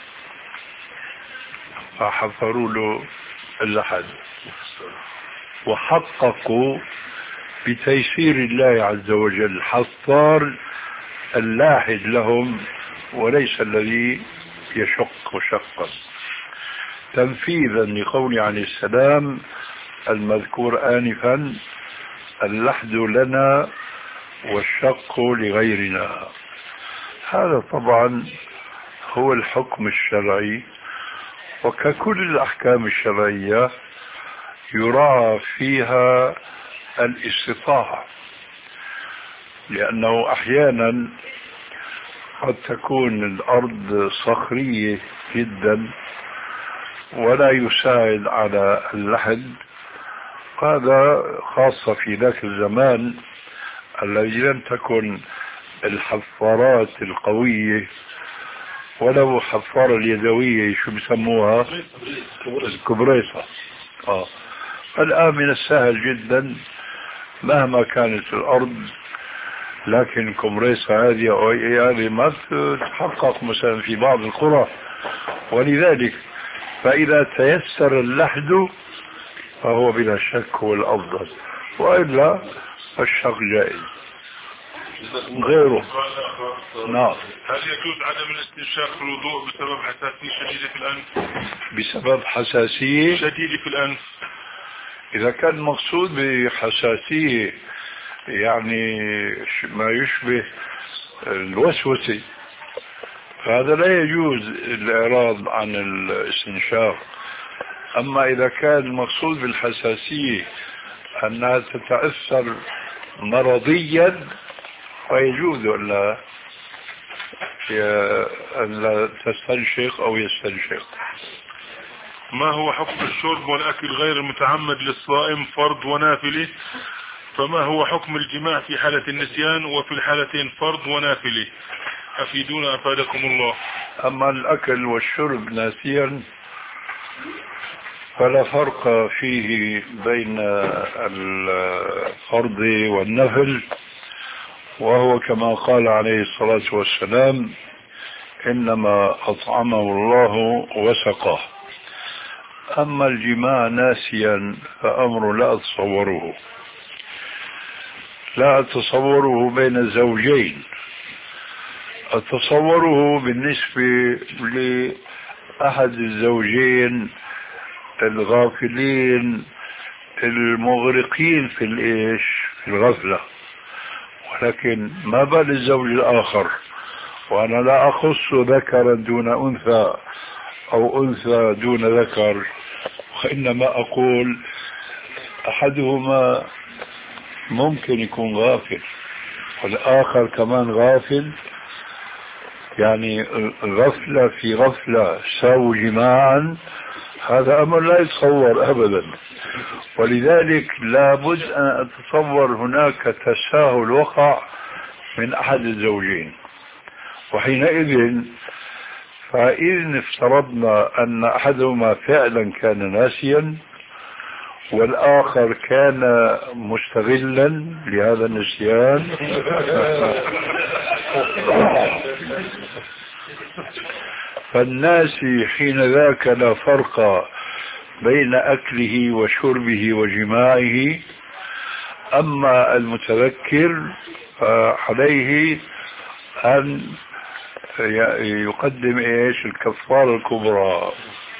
فحفروا له اللحد وحققوا بتيسير الله عز وجل حفار اللاحد لهم وليس الذي يشق شقا، تنفيذا لقول عليه السلام المذكور آنفا: اللحد لنا والشق لغيرنا. هذا طبعا هو الحكم الشرعي، وككل الأحكام الشرعية يراعى فيها الاستطاعة، لأنه أحيانا قد تكون الأرض صخرية جدا ولا يساعد على اللحد. هذا خاصة في ذاك الزمان الذي لم تكن الحفارات القوية ولو حفارة اليدوية شو بسموها الكبريسة. آه. الآن من السهل جدا مهما كانت الأرض، لكن الكمبريسة هذه أو هذه ما تتحقق مثلا في بعض القرى، ولذلك فإذا تيسر اللحد فهو بلا شك هو الأفضل، وإلا الشق جائز غيره. نعم. هل يجوز عدم الاستنشاق في الوضوء بسبب حساسية شديدة في الأنف؟ بسبب حساسية شديدة في الأنف. إذا كان مقصود بحساسية يعني ما يشبه الوسوسة فهذا لا يجوز الإعراض عن الاستنشاق. أما إذا كان المقصود بالحساسية أنها تتأثر مرضيا فيجوز أن لا تستنشق أو يستنشق. ما هو حكم الشرب والأكل غير المتعمد للصائم فرض ونافلة؟ فما هو حكم الجماع في حالة النسيان وفي الحالتين فرض ونافلة؟ أفيدونا أفادكم الله. أما الأكل والشرب ناسيا فلا فرق فيه بين الفرض والنفل، وهو كما قال عليه الصلاة والسلام: إنما أطعمه الله وسقاه. أما الجماع ناسيا فأمر لا أتصوره لا أتصوره بين الزوجين، أتصوره بالنسبة لأحد الزوجين الغافلين المغرقين في الإيش في الغفلة، ولكن ما بال الزوج الآخر؟ وأنا لا أخص ذكرا دون أنثى أو أنثى دون ذكر، وإنما أقول أحدهما ممكن يكون غافل والآخر كمان غافل، يعني غفلة في غفلة ساووا جماعا هذا أمر لا يتصور أبدا، ولذلك لابد أن أتصور هناك تساهل وقع من أحد الزوجين، وحينئذ فإن افترضنا أن أحدهما فعلا كان ناسيا والآخر كان مستغلا لهذا النسيان فالناسي حين ذاك لا فرق بين أكله وشربه وجماعه، أما المتذكر فعليه أن يقدم إيش الكفارة الكبرى.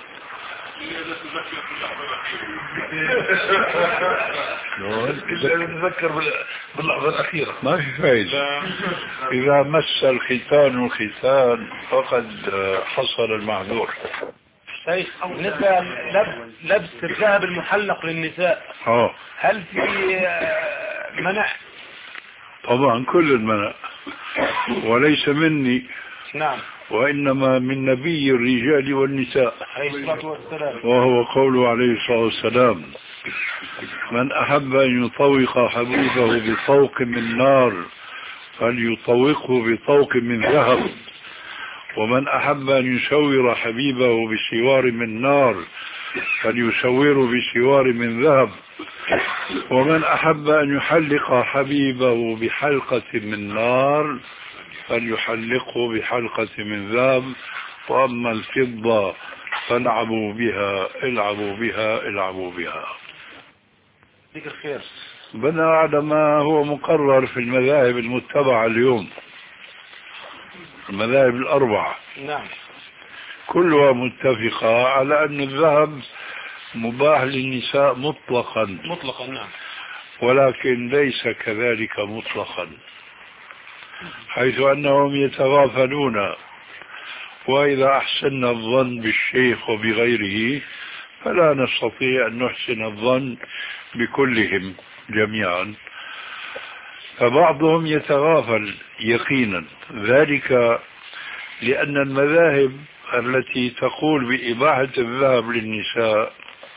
إذا نتذكر باللحظة الأخيرة ما في فائدة. إذا مس الختان الختان فقد حصل المعذور. شيخ بالنسبة لبس الذهب المحلق للنساء أوه. هل في منع؟ طبعا كل المنع، وليس مني، نعم، وإنما من نبي الرجال والنساء عليه الصلاة والسلام، وهو قوله عليه الصلاة والسلام: من أحب أن يطوق حبيبه بطوق من نار فليطوقه بطوق من ذهب، ومن أحب أن يسور حبيبه بسوار من نار فليسوره بسوار من ذهب، ومن أحب أن يحلق حبيبه بحلقة من نار فليحلقه بحلقة من ذهب، وأما الفضة فالعبوا بها العبوا بها العبوا بها. ذيك الخير. بناء على ما هو مقرر في المذاهب المتبعة اليوم، المذاهب الأربعة نعم كلها متفقة على أن الذهب مباح للنساء مطلقا مطلقا نعم، ولكن ليس كذلك مطلقا، حيث أنهم يتغافلون، وإذا أحسن الظن بالشيخ وبغيره فلا نستطيع أن نحسن الظن بكلهم جميعا، فبعضهم يتغافل يقينا، ذلك لأن المذاهب التي تقول بإباحة الذهب للنساء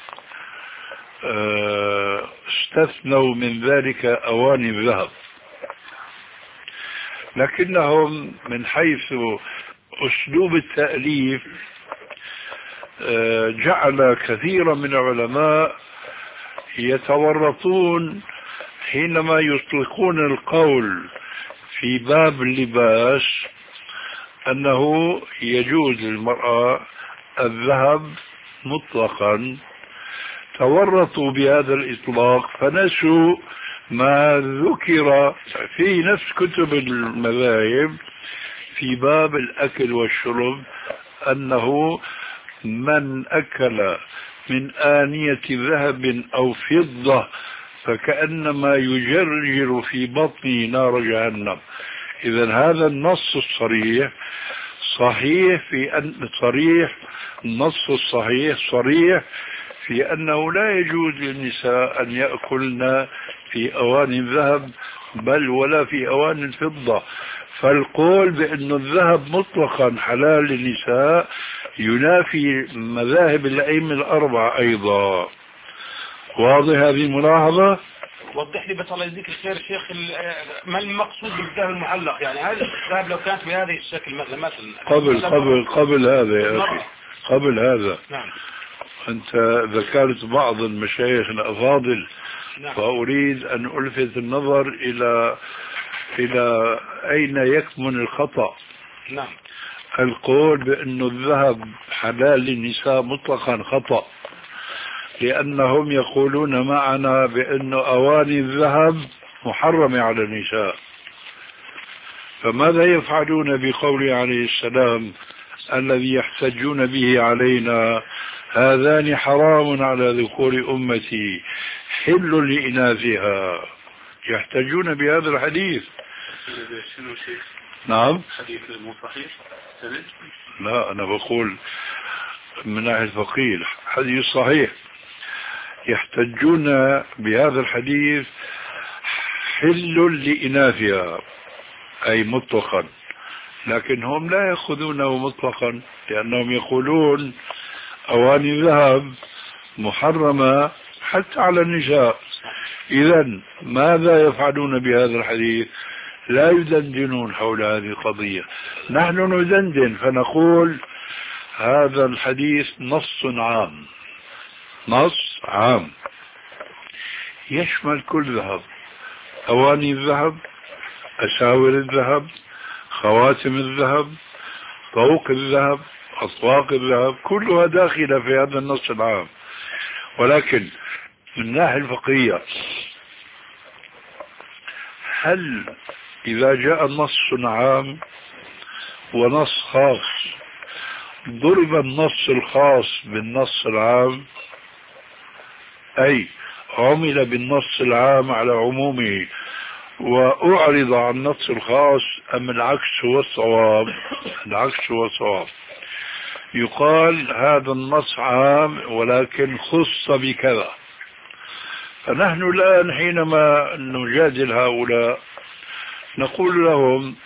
استثنوا من ذلك أواني الذهب، لكنهم من حيث أسلوب التأليف جعل كثيرا من العلماء يتورطون حينما يطلقون القول في باب اللباس أنه يجوز للمرأة الذهب مطلقا، تورطوا بهذا الإطلاق فنسوا ما ذكر في نفس كتب المذاهب في باب الأكل والشرب، أنه من أكل من آنية ذهب أو فضة فكأنما يجرجر في بطنه نار جهنم. إذن هذا النص الصريح صحيح في أن صريح النص الصحيح صريح في أنه لا يجوز للنساء أن يأكلن في أواني الذهب بل ولا في أواني الفضة، فالقول بأن الذهب مطلقا حلال للنساء ينافي مذاهب الأئمة الأربعة أيضا. واضح هذه الملاحظة؟ وضح لي بس الله يجزيك الخير شيخ، ما المقصود بالذهب المحلق؟ يعني هذا الذهب لو كانت بهذه الشكل مثلا مثلا قبل قبل قبل هذا يا أخي قبل هذا نعم. أنت ذكرت بعض المشايخ الأفاضل نعم. فأريد أن ألفت النظر إلى إلى أين يكمن الخطأ. نعم. القول بأن الذهب حلال للنساء مطلقا خطأ، لأنهم يقولون معنا بأن أواني الذهب محرمة على النساء، فماذا يفعلون بقوله عليه السلام الذي يحتجون به علينا هذان حرام على ذكور أمتي حل لإناثها؟ يحتجون بهذا الحديث. نعم. حديث مو صحيح؟ لا أنا بقول من ناحية الفقيه حديث صحيح، يحتجون بهذا الحديث حل لإناثها أي مطلقا، لكن هم لا يأخذونه مطلقا، لأنهم يقولون أواني الذهب محرمة حتى على النساء. إذن ماذا يفعلون بهذا الحديث؟ لا يدندنون حول هذه القضية، نحن ندندن فنقول هذا الحديث نص عام، نص عام يشمل كل ذهب، أواني الذهب، أساور الذهب، خواتم الذهب، طوق الذهب، أطواق الذهب، كلها داخلة في هذا النص العام. ولكن من الناحية الفقهية هل إذا جاء نص عام ونص خاص ضرب النص الخاص بالنص العام، أي عمل بالنص العام على عمومه وأعرض عن النص الخاص، أم العكس هو الصواب؟ العكس هو الصواب. يقال هذا النص عام ولكن خص بكذا. فنحن الآن حينما نجادل هؤلاء نقول لهم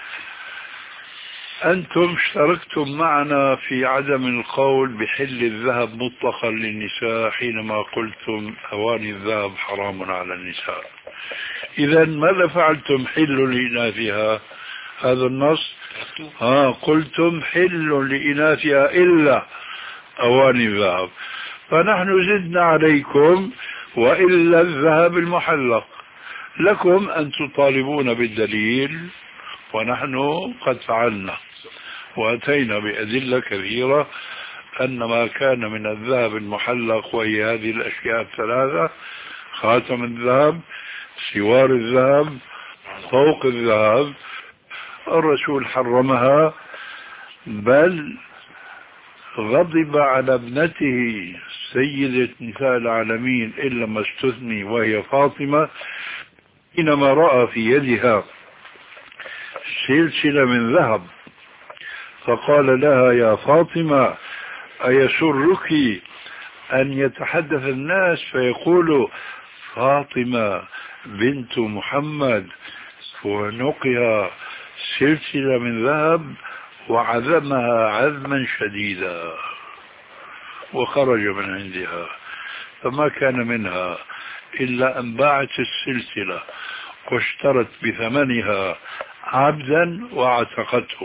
أنتم اشتركتم معنا في عدم القول بحل الذهب مطلقا للنساء حينما قلتم أواني الذهب حرام على النساء. إذا ماذا فعلتم؟ حل لإناثها، هذا النص ها قلتم حل لإناثها إلا أواني الذهب، فنحن زدنا عليكم وإلا الذهب المحلق. لكم أن تطالبون بالدليل ونحن قد فعلنا وأتينا بأدلة كثيرة أن ما كان من الذهب المحلق، وهي هذه الأشياء الثلاثة: خاتم الذهب، سوار الذهب، طوق الذهب، الرسول حرمها، بل غضب على ابنته سيدة نساء العالمين إلا ما استثني وهي فاطمة حينما رأى في يدها سلسلة من ذهب فقال لها: يا فاطمة أيسرك أن يتحدث الناس فيقولوا فاطمة بنت محمد ونقها سلسلة من ذهب وعزمها عزما شديدا؟ وخرج من عندها، فما كان منها إلا أن باعت السلسلة واشترت بثمنها عبدا واعتقته.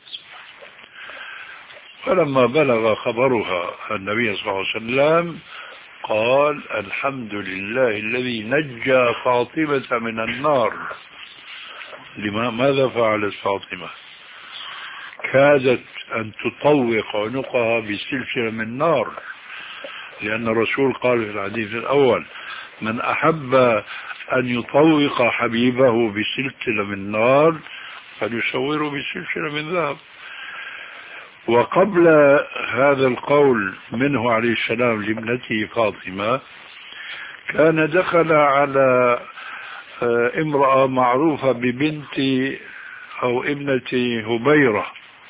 فلما بلغ خبرها النبي صلى الله عليه وسلم قال: الحمد لله الذي نجى فاطمة من النار. لما ماذا فعلت فاطمة؟ كادت أن تطوق عنقها بسلسلة من نار، لأن الرسول قال في الحديث الأول: من أحب أن يطوق حبيبه بسلسلة من نار فليصوره بسلسلة من ذهب. وقبل هذا القول منه عليه السلام لابنته فاطمة كان دخل على امرأة معروفة ببنت أو ابنة هبيرة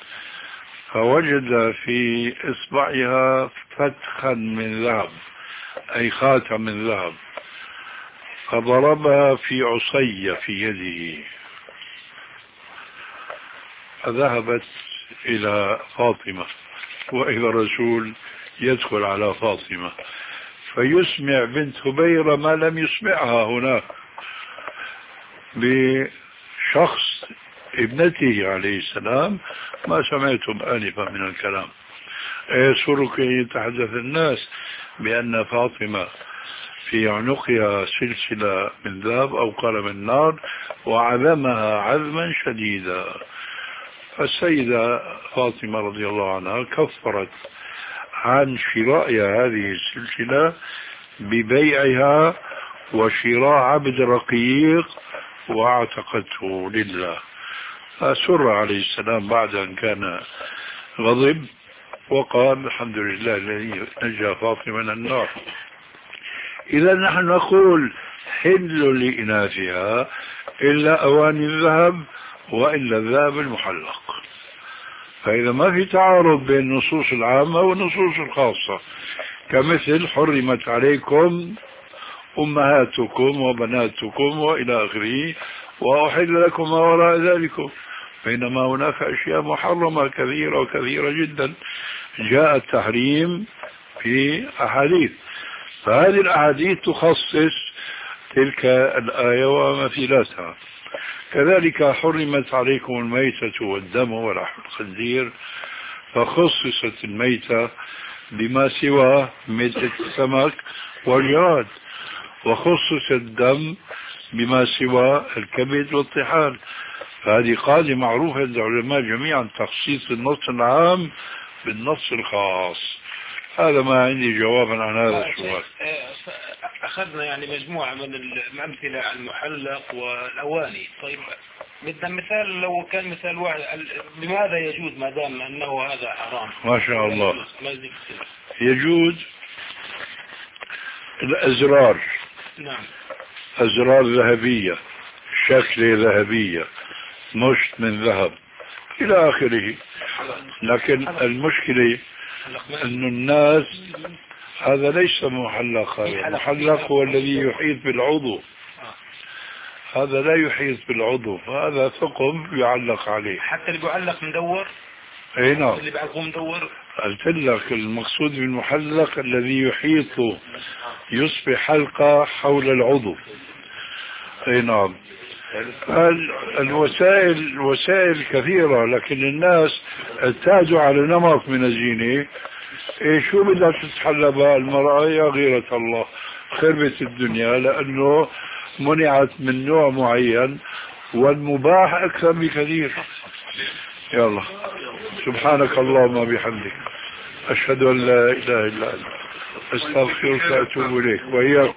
فوجد في إصبعها فتخا من ذهب، أي خاتم من ذهب، فضربها في عصية في يده، فذهبت إلى فاطمة وإذا الرسول يدخل على فاطمة فيسمع بنت هبيرة ما لم يسمعها هناك بشخص ابنته عليه السلام: ما سمعتم آنفا من الكلام؟ أيسرك أن يتحدث الناس بأن فاطمة في عنقها سلسلة من ذهب أو قال من نار وعزمها عزما شديدا؟ فالسيدة فاطمة رضي الله عنها كفرت عن شرائها هذه السلسلة ببيعها وشراء عبد رقيق واعتقته لله. فسر عليه السلام بعد أن كان غضب وقال: الحمد لله الذي نجى فاطمة من النار. إذا نحن نقول حل لإناثها إلا أواني الذهب وإلا الذهب المحلق. فإذا ما في تعارض بين النصوص العامة والنصوص الخاصة، كمثل حرمت عليكم أمهاتكم وبناتكم وإلى آخره وأحل لكم ما وراء ذلكم، بينما هناك أشياء محرمة كثيرة وكثيرة جدا جاء التحريم في أحاديث، فهذه الأحاديث تخصص تلك الآية ومثيلاتها. كذلك حرمت عليكم الميتة والدم ولحم الخنزير، فخصصت الميتة بما سوى ميتة السمك والجراد، وخصص الدم بما سوى الكبد والطحال. فهذه قاعدة معروفة عند العلماء جميعا، تخصيص النص العام بالنص الخاص. هذا ما عندي جوابا عن هذا السؤال. أخذنا يعني مجموعة من الأمثلة على المحلق والأواني. طيب بدنا مثال، لو كان مثال واحد لماذا يجوز ما دام أنه هذا حرام؟ ما شاء الله. يجوز الأزرار. نعم. أزرار ذهبية، شكلة ذهبية، مشط من ذهب إلى آخره. لكن المشكلة أن الناس هذا ليس محلق، هذا محلق هو الذي يحيط بالعضو، هذا لا يحيط بالعضو، هذا ثقب يعلق عليه. حتى اللي بيعلق مدور. اي نعم. اللي بيعلقه مدور. قلت لك المقصود بالمحلق الذي يحيط يصبح حلقة حول العضو. اي نعم. الوسائل وسائل كثيرة، لكن الناس اعتادوا على نمط من الزينة. إيه شو بدها تتحلى بها المرأة؟ يا غيرة الله، خربت الدنيا، لأنه منعت من نوع معين والمباح أكثر بكثير. يلا، سبحانك اللهم وبحمدك، أشهد أن لا إله إلا أنت، أستغفرك وأتوب إليك وإياكم.